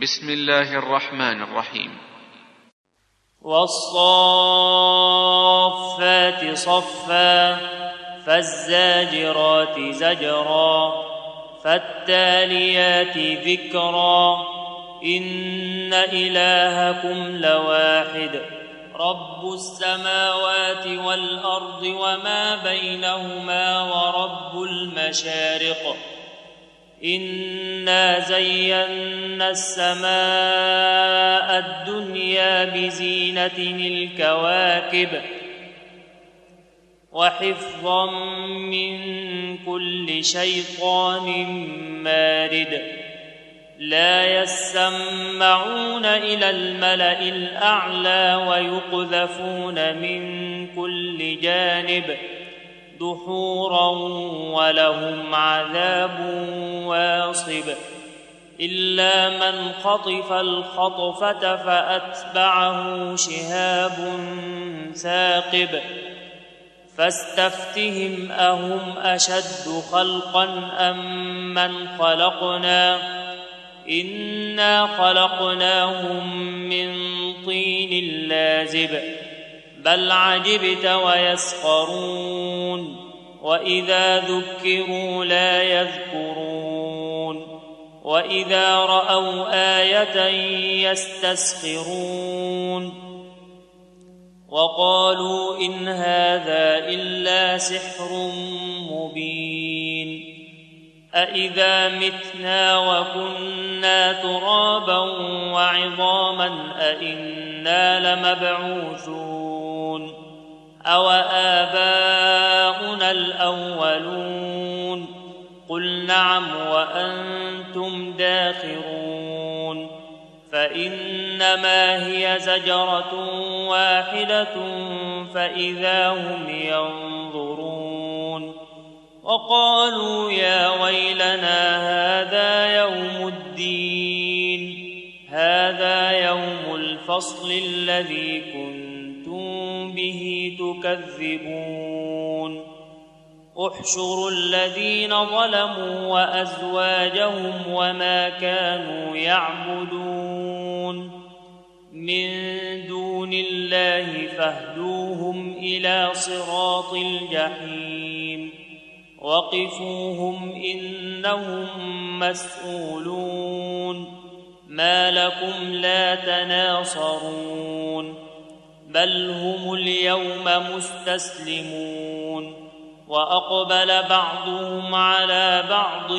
بسم الله الرحمن الرحيم. والصافات صفا فالزاجرات زجرا فالتاليات ذكرا إن إلهكم لواحد رب السماوات والأرض وما بينهما ورب المشارق إنا زينا السماء الدنيا بزينة الكواكب وحفظا من كل شيطان مارد لا يسمعون إلى الملأ الأعلى ويقذفون من كل جانب دحورا ولهم عذاب واصب إلا من خطف الخطفة فأتبعه شهاب ثاقب فاستفتهم أهم أشد خلقا أم من خلقنا إنا خلقناهم من طين لازب بل عجبت ويسخرون وإذا ذكروا لا يذكرون وإذا رأوا آية يستسخرون وقالوا إن هذا إلا سحر مبين أإذا متنا وكنا ترابا وعظاما أإنا لمبعوثون أو آباؤنا الأولون قل نعم وأنتم داخرون فإنما هي زجرة واحدة فإذا هم ينظرون وقالوا يا ويلنا هذا يوم الدين هذا يوم الفصل الذي كنتم به تكذبون احشروا الذين ظلموا وأزواجهم وما كانوا يعبدون من دون الله فاهدوهم إلى صراط الجحيم وقفوهم إنهم مسؤولون ما لكم لا تناصرون بل هم اليوم مستسلمون وأقبل بعضهم على بعض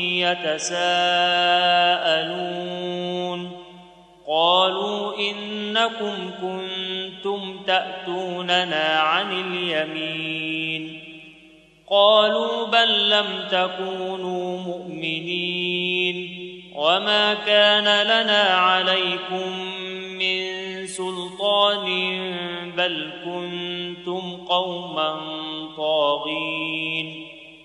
يتساءلون قالوا إنكم كنتم تأتوننا عن اليمين قالوا بل لم تكونوا مؤمنين وما كان لنا عليكم من سلطان بل كنتم قوما طاغين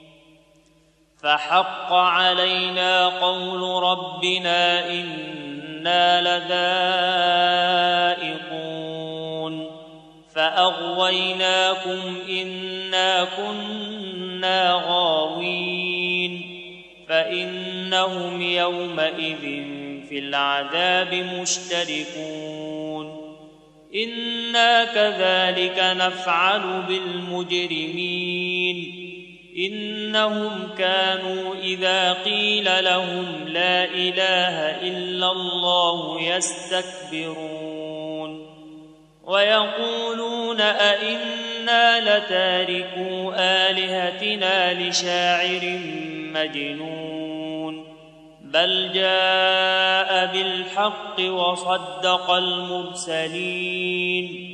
فحق علينا قول ربنا إنا لذائقون فأغويناكم إنا كنا غاوين فإنهم يومئذ في العذاب مشتركون إنا كذلك نفعل بالمجرمين إنهم كانوا إذا قيل لهم لا إله إلا الله يستكبرون ويقولون أئنا لتاركو آلهتنا لشاعر مجنون بل جاء بالحق وصدق المرسلين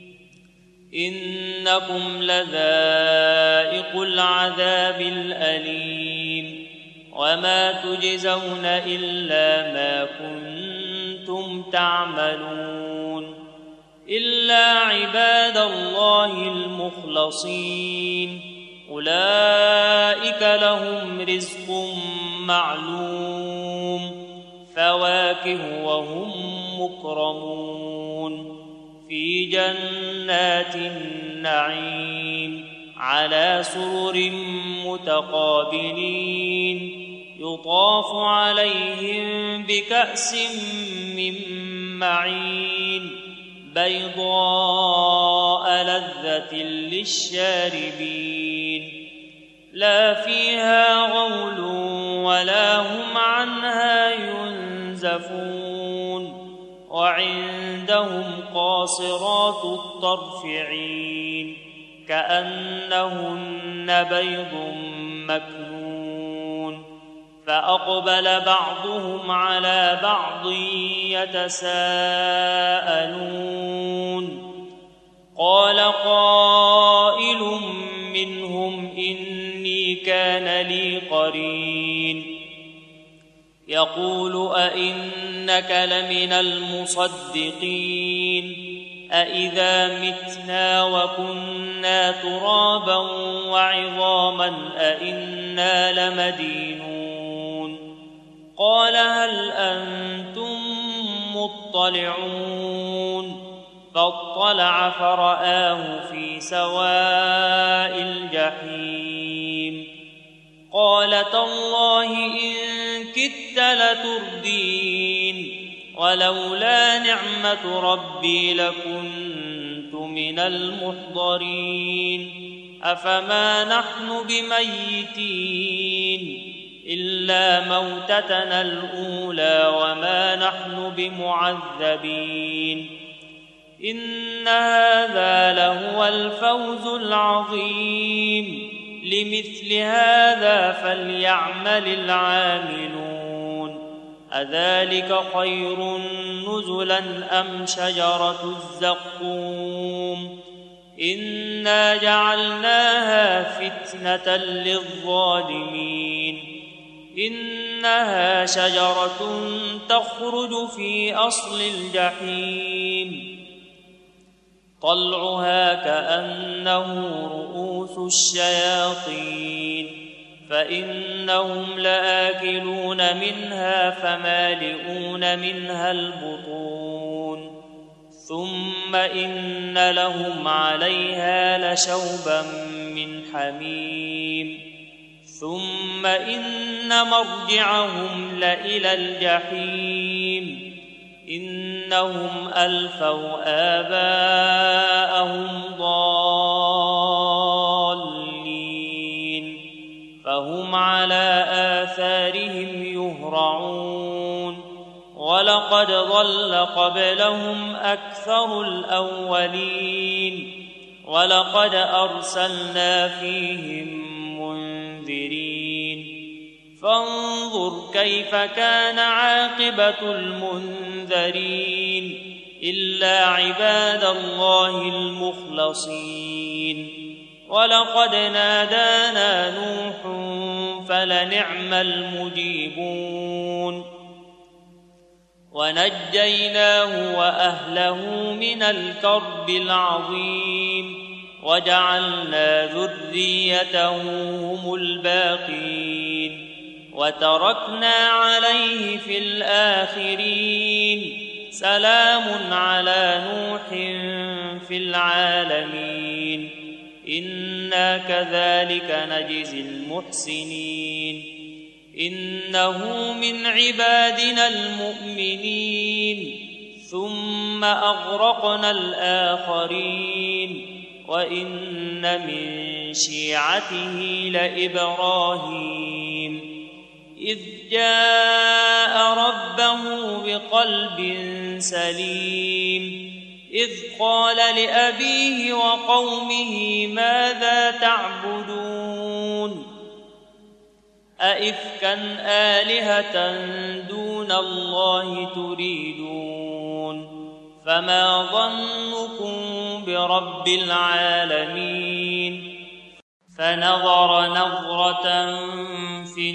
إنكم لذائقو العذاب الأليم وما تجزون إلا ما كنتم تعملون إلا عباد الله المخلصين أولئك لهم رزق معلوم فواكه وهم مكرمون في جنات النعيم على سرر متقابلين يطاف عليهم بكأس من معين بيضاء لذة للشاربين لا فيها غول ولا هم عنها ينزفون وعندهم قاصرات الطرف عين كأنهن بيض مكنون فأقبل بعضهم على بعض يتساءلون قال قائل منهم إني كان لي قرين يقول أئنك لمن المصدقين أئذا متنا وكنا ترابا وعظاما أئنا لمدينون قال هل أنتم مطلعون فاطلع فرآه في سواء الجحيم قال تالله إن كدت لتردين ولولا نعمة ربي لكنت من المحضرين أفما نحن بميتين إلا موتتنا الأولى وما نحن بمعذبين إن هذا لهو الفوز العظيم لمثل هذا فليعمل العاملون أذلك خير نزلا أم شجرة الزقوم إنا جعلناها فتنة للظالمين إنها شجرة تخرج في أصل الجحيم طلعها كأنه رؤوس الشياطين فإنهم لآكلون منها فمالئون منها البطون ثم إن لهم عليها لشوبا من حميم ثم إن مرجعهم لإلى الجحيم إنهم ألفوا آباءهم ضالين فهم على آثارهم يهرعون ولقد ضل قبلهم أكثر الأولين ولقد أرسلنا فيهم منذرين فانظر كيف كان عاقبة المنذرين إلا عباد الله المخلصين ولقد نادانا نوح فلنعم المجيبون ونجيناه وأهله من الكرب العظيم وجعلنا ذريته هم الباقين وتركنا عليه في الآخرين سلام على نوح في العالمين إنا كذلك نجزي المحسنين إنه من عبادنا المؤمنين ثم أغرقنا الآخرين وإن من شيعته لإبراهيم إذ جاء ربه بقلب سليم إذ قال لأبيه وقومه ماذا تعبدون أئفكا آلهة دون الله تريدون فما ظنكم برب العالمين فنظر نظرة في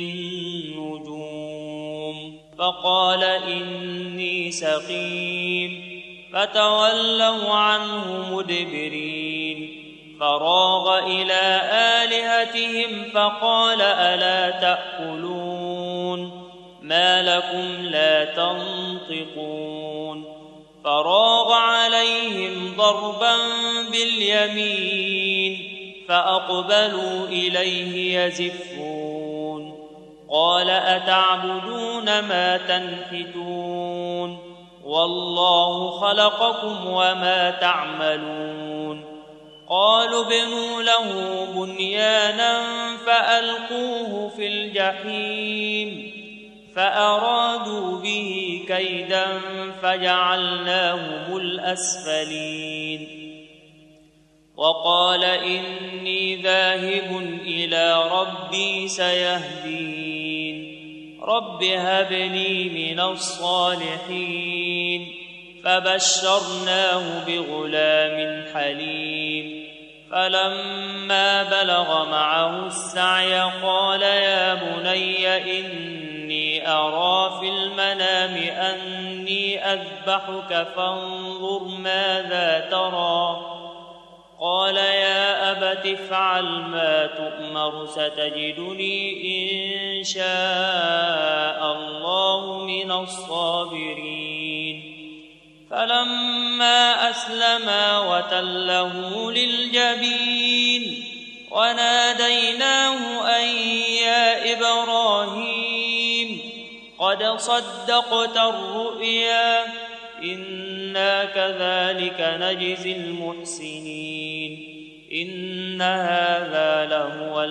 النجوم فقال إني سقيم فتولوا عنه مدبرين فراغ إلى آلهتهم فقال ألا تأكلون ما لكم لا تنطقون فراغ عليهم ضربا باليمين فأقبلوا إليه يزفون قال أتعبدون ما تنحتون والله خلقكم وما تعملون قالوا ابنوا له بنيانا فألقوه في الجحيم فأرادوا به كيدا فجعلناهم الأسفلين وقال إني ذاهب إلى ربي سيهدين رب هب لي من الصالحين فبشرناه بغلام حليم فلما بلغ معه السعي قال يا بني إني أرى في المنام أني أذبحك فانظر ماذا ترى قال يا أبت افعل ما تؤمر ستجدني إن شاء الله من الصابرين فلما أسلما وتله للجبين وناديناه أن يا إبراهيم قد صدقت الرؤيا إنا كذلك نجزي المحسنين إن هذا لهو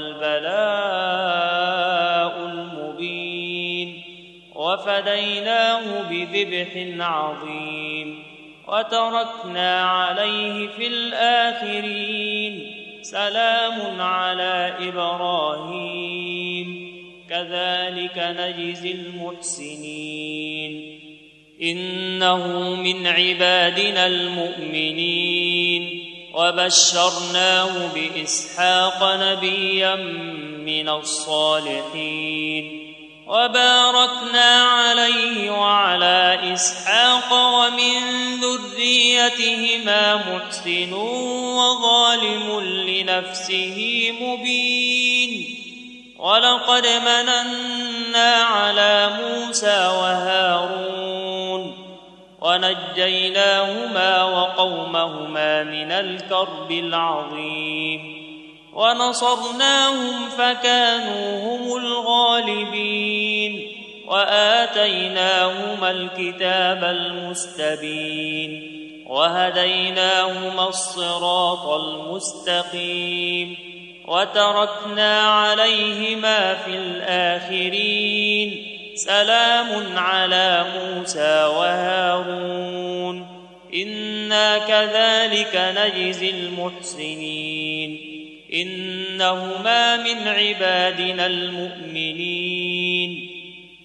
البلاء المبين وفديناه بذبح عظيم وتركنا عليه في الآخرين سلام على إبراهيم كذلك نجزي المحسنين إنه من عبادنا المؤمنين وبشرناه بإسحاق نبيا من الصالحين وباركنا عليه وعلى إسحاق ومن ذريتهما محسن وظالم لنفسه مبين ولقد مننا على موسى وهارون ونجيناهما وقومهما من الكرب العظيم ونصرناهم فكانوا هم الغالبين وآتيناهما الكتاب المستبين وهديناهما الصراط المستقيم وتركنا عليهما في الآخرين سلام على موسى وهارون إنا كذلك نجزي المحسنين إنهما من عبادنا المؤمنين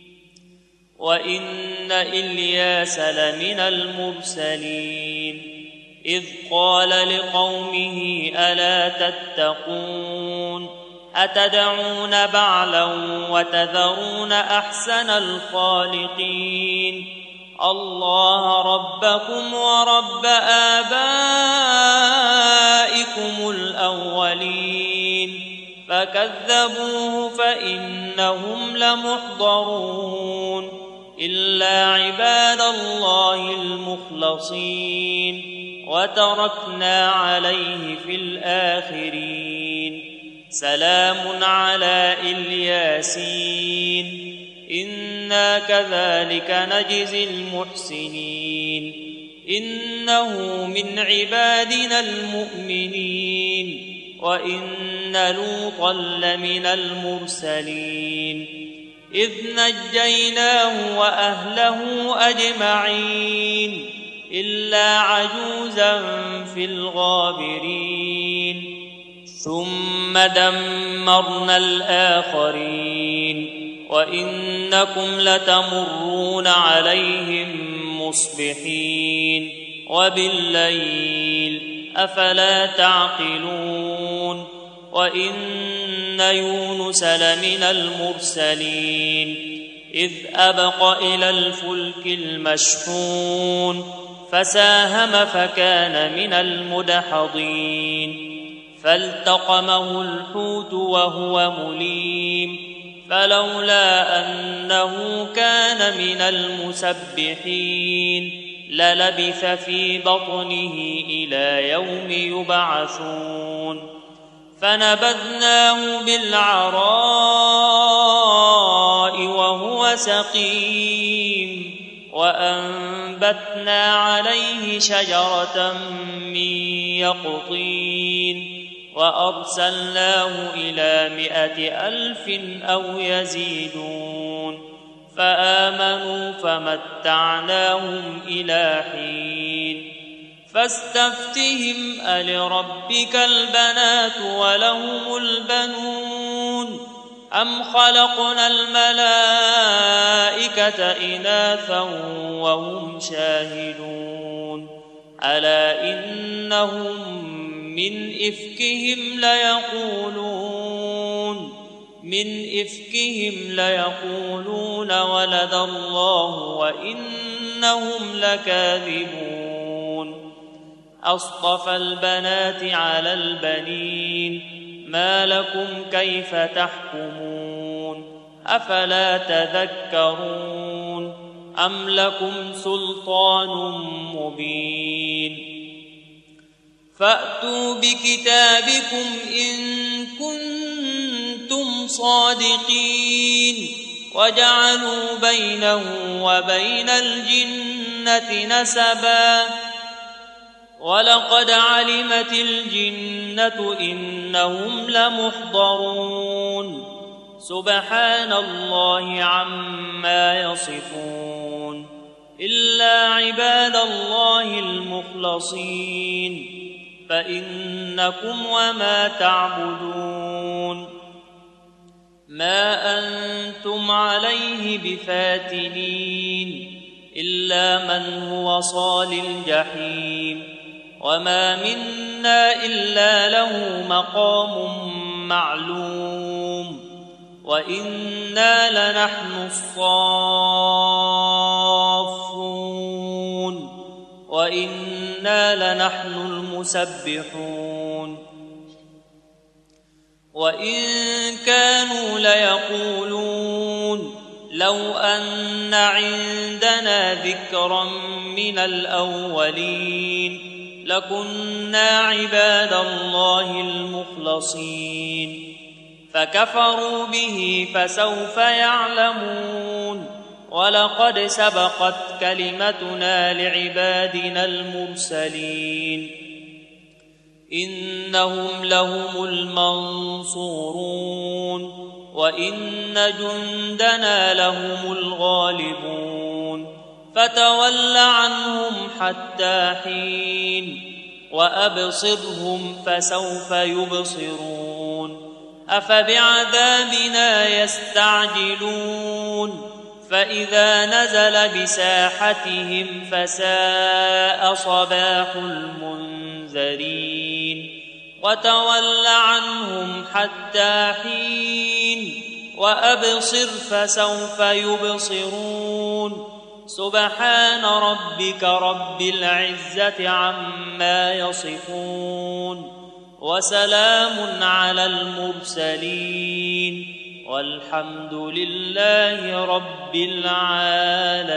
وإن إلياس لمن المرسلين إذ قال لقومه ألا تتقون أتدعون بعلا وتذرون أحسن الخالقين الله ربكم ورب آبائكم الأولين فكذبوه فإنهم لمحضرون إلا عباد الله المخلصين وتركنا عليه في الآخرين سلام على الياسين إنا كذلك نجزي المحسنين إنه من عبادنا المؤمنين وإن لوطا لمن المرسلين إذ نجيناه وأهله أجمعين إلا عجوزا في الغابرين ثم دمرنا الآخرين وإنكم لتمرون عليهم مصبحين وبالليل أفلا تعقلون وإن يونس لمن المرسلين إذ أبق إلى الفلك المشحون فساهم فكان من المدحضين فالتقمه الحوت وهو مليم فلولا أنه كان من المسبحين للبث في بطنه إلى يوم يبعثون فنبذناه بالعراء وهو سقيم وأنبتنا عليه شجرة من يقطين وأرسلناه إلى 100,000 أو يزيدون فآمنوا فمتعناهم إلى حين فاستفتهم ألربك البنات ولهم البنون أم خلقنا الملائكة إناثا وهم شاهدون ألا إنهم من إفكهم ليقولون ولد الله وإنهم لكاذبون أصطفى البنات على البنين ما لكم كيف تحكمون أفلا تذكرون أم لكم سلطان مبين فأتوا بكتابكم إن كنتم صادقين وجعلوا بينه وبين الجنة نسبا ولقد علمت الجنة إنهم لمحضرون سبحان الله عما يصفون إلا عباد الله المخلصين فإنكم وما تعبدون ما أنتم عليه بفاتنين إلا من هو صال الجحيم وما منا إلا له مقام معلوم وإنا لنحن الصافون وإنا لنحن المسبحون وإن كانوا ليقولون لو أن عندنا ذكرا من الأولين لكنا عباد الله المخلصين فكفروا به فسوف يعلمون ولقد سبقت كلمتنا لعبادنا المرسلين إنهم لهم المنصورون وإن جندنا لهم الغالبون فتول عنهم حتى حين وأبصرهم فسوف يبصرون أفبعذابنا يستعجلون فإذا نزل بساحتهم فساء صباح المنذرين وتول عنهم حتى حين وأبصر فسوف يبصرون سبحان ربك رب العزة عما يصفون وسلام على المرسلين والحمد لله رب العالمين.